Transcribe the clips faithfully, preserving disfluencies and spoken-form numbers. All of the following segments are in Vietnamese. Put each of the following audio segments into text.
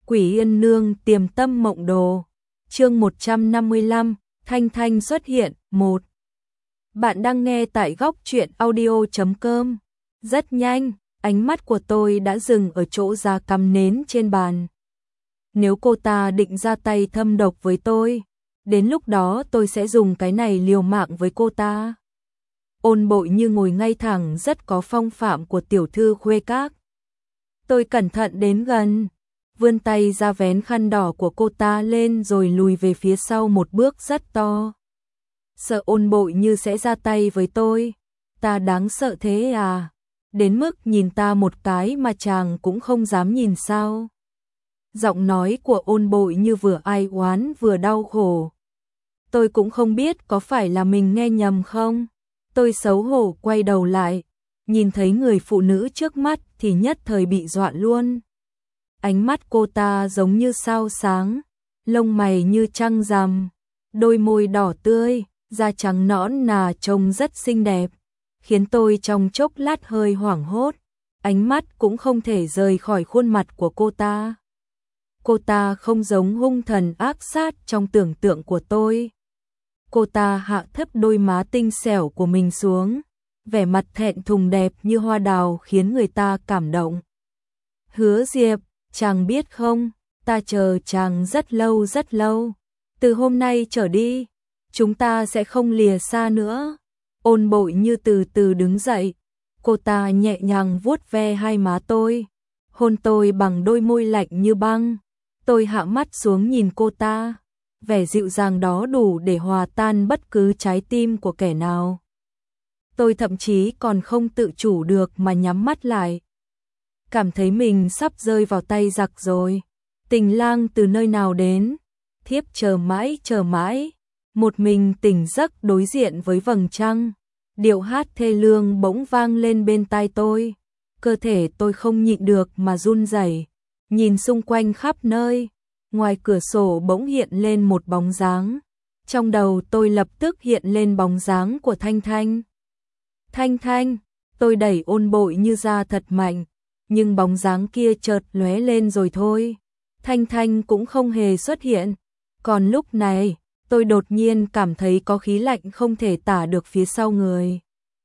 Quỷ Yên Nương Tiềm Tâm Mộng Đồ. Chương một trăm năm mươi lăm, Thanh Thanh xuất hiện. Một. Bạn đang nghe tại góc truyện audio chấm com. Rất nhanh, ánh mắt của tôi đã dừng ở chỗ da cắm nến trên bàn. Nếu cô ta định ra tay thâm độc với tôi, đến lúc đó tôi sẽ dùng cái này liều mạng với cô ta. Ôn Bội Như ngồi ngay thẳng, rất có phong phạm của tiểu thư khuê các. Tôi cẩn thận đến gần, vươn tay ra vén khăn đỏ của cô ta lên rồi lùi về phía sau một bước rất to. Sợ Ôn Bội Như sẽ ra tay với tôi. Ta đáng sợ thế à? Đến mức nhìn ta một cái mà chàng cũng không dám nhìn sao? Giọng nói của Ôn Bội Như vừa ai oán vừa đau khổ. Tôi cũng không biết có phải là mình nghe nhầm không. Tôi xấu hổ quay đầu lại, nhìn thấy người phụ nữ trước mắt thì nhất thời bị dọa luôn. Ánh mắt cô ta giống như sao sáng, lông mày như trăng rằm, đôi môi đỏ tươi, da trắng nõn nà trông rất xinh đẹp, khiến tôi trong chốc lát hơi hoảng hốt, ánh mắt cũng không thể rời khỏi khuôn mặt của cô ta. Cô ta không giống hung thần ác sát trong tưởng tượng của tôi. Cô ta hạ thấp đôi má tinh xẻo của mình xuống, vẻ mặt thẹn thùng đẹp như hoa đào khiến người ta cảm động. Hứa Diệp, chàng biết không, ta chờ chàng rất lâu rất lâu. Từ hôm nay trở đi, chúng ta sẽ không lìa xa nữa. Ôn Bội Như từ từ đứng dậy, cô ta nhẹ nhàng vuốt ve hai má tôi, hôn tôi bằng đôi môi lạnh như băng. Tôi hạ mắt xuống nhìn cô ta, vẻ dịu dàng đó đủ để hòa tan bất cứ trái tim của kẻ nào. Tôi thậm chí còn không tự chủ được mà nhắm mắt lại. Cảm thấy mình sắp rơi vào tay giặc rồi. Tình lang từ nơi nào đến? Thiếp chờ mãi chờ mãi. Một mình tỉnh giấc đối diện với vầng trăng. Điệu hát thê lương bỗng vang lên bên tai tôi. Cơ thể tôi không nhịn được mà run rẩy. Nhìn xung quanh khắp nơi. Ngoài cửa sổ bỗng hiện lên một bóng dáng. Trong đầu tôi lập tức hiện lên bóng dáng của Thanh Thanh. Thanh Thanh, tôi đẩy Ôn Bội Như ra thật mạnh, nhưng bóng dáng kia chợt lóe lên rồi thôi. Thanh Thanh cũng không hề xuất hiện. Còn lúc này, tôi đột nhiên cảm thấy có khí lạnh không thể tả được phía sau người.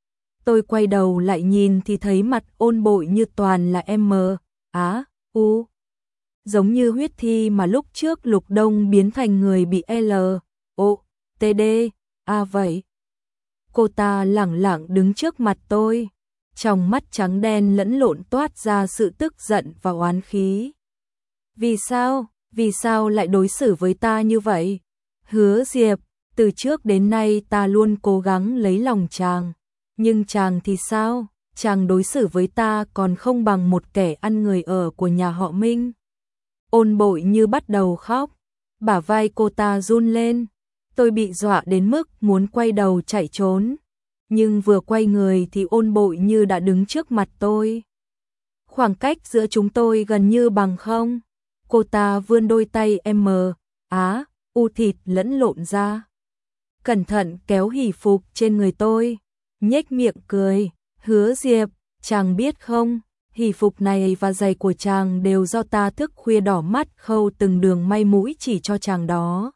Tôi quay đầu lại nhìn thì thấy mặt Ôn Bội Như toàn là M, Á, U. Giống như huyết thi mà lúc trước Lục Đông biến thành người bị L, O, T, D, A vậy. Cô ta lẳng lặng đứng trước mặt tôi, trong mắt trắng đen lẫn lộn toát ra sự tức giận và oán khí. Vì sao, vì sao lại đối xử với ta như vậy? Hứa Diệp, từ trước đến nay ta luôn cố gắng lấy lòng chàng, nhưng chàng thì sao? Chàng đối xử với ta còn không bằng một kẻ ăn người ở của nhà họ Minh. Ôn Bội Như bắt đầu khóc, bả vai cô ta run lên. Tôi bị dọa đến mức muốn quay đầu chạy trốn, nhưng vừa quay người thì Ôn Bội Như đã đứng trước mặt tôi. Khoảng cách giữa chúng tôi gần như bằng không. Cô ta vươn đôi tay M, Á, U thịt lẫn lộn ra, cẩn thận kéo hỷ phục trên người tôi, nhếch miệng cười. Hứa Diệp, chàng biết không, hỷ phục này và giày của chàng đều do ta thức khuya đỏ mắt khâu từng đường may mũi chỉ cho chàng đó.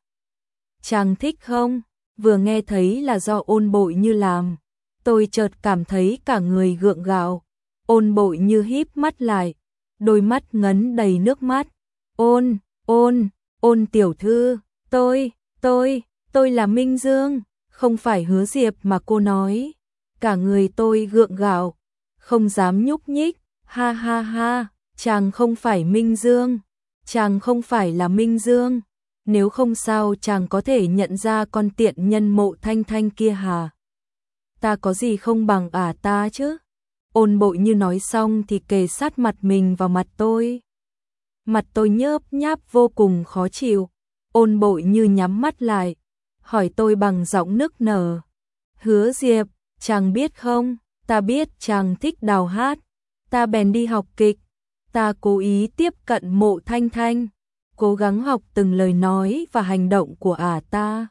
Chàng thích không? Vừa nghe thấy là do Ôn Bội Như làm, tôi chợt cảm thấy cả người gượng gạo. Ôn Bội Như híp mắt lại, đôi mắt ngấn đầy nước mắt. Ôn, ôn, ôn tiểu thư, tôi, tôi, tôi là Minh Dương, không phải Hứa Diệp mà cô nói. Cả người tôi gượng gạo, không dám nhúc nhích. Ha ha ha, chàng không phải Minh Dương, chàng không phải là Minh Dương. Nếu không sao chàng có thể nhận ra con tiện nhân Mộ Thanh Thanh kia hả? Ta có gì không bằng ả ta chứ? Ôn Bội Như nói xong thì kề sát mặt mình vào mặt tôi. Mặt tôi nhớp nháp vô cùng khó chịu. Ôn Bội Như nhắm mắt lại, hỏi tôi bằng giọng nức nở. Hứa Diệp, chàng biết không, ta biết chàng thích đào hát. Ta bèn đi học kịch. Ta cố ý tiếp cận Mộ Thanh Thanh, cố gắng học từng lời nói và hành động của ả ta.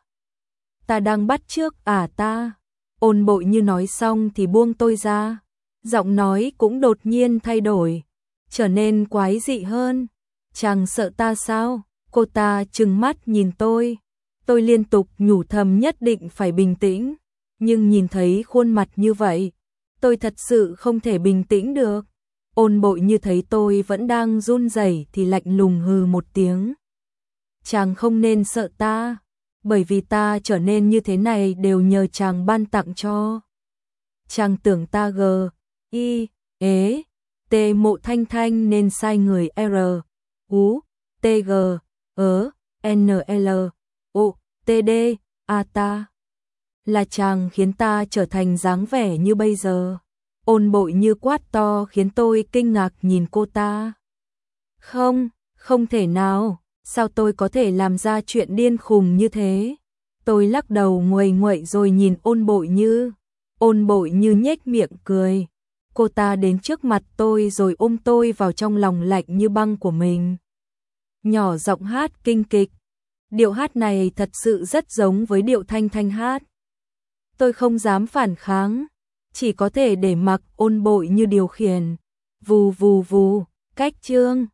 Ta đang bắt chước ả ta. Ôn Bội Như nói xong thì buông tôi ra. Giọng nói cũng đột nhiên thay đổi, trở nên quái dị hơn. Chàng sợ ta sao? Cô ta trừng mắt nhìn tôi. Tôi liên tục nhủ thầm nhất định phải bình tĩnh, nhưng nhìn thấy khuôn mặt như vậy, tôi thật sự không thể bình tĩnh được. Ôn Bội Như thấy tôi vẫn đang run rẩy thì lạnh lùng hừ một tiếng. Chàng không nên sợ ta, bởi vì ta trở nên như thế này đều nhờ chàng ban tặng cho. Chàng tưởng ta gờ, y, ế, t Mộ Thanh Thanh nên sai người R, U, T G, ớ, N L, O, T D, A ta. Là chàng khiến ta trở thành dáng vẻ như bây giờ. Ôn Bội Như quát to khiến tôi kinh ngạc nhìn cô ta. Không, không thể nào, sao tôi có thể làm ra chuyện điên khùng như thế? Tôi lắc đầu nguầy nguậy rồi nhìn Ôn Bội Như. Ôn Bội Như nhếch miệng cười. Cô ta đến trước mặt tôi rồi ôm tôi vào trong lòng lạnh như băng của mình. Nhỏ giọng hát kinh kịch. Điệu hát này thật sự rất giống với điệu Thanh Thanh hát. Tôi không dám phản kháng, chỉ có thể để mặc Ôn Bội Như điều khiển. Vù vù vù, cách chương.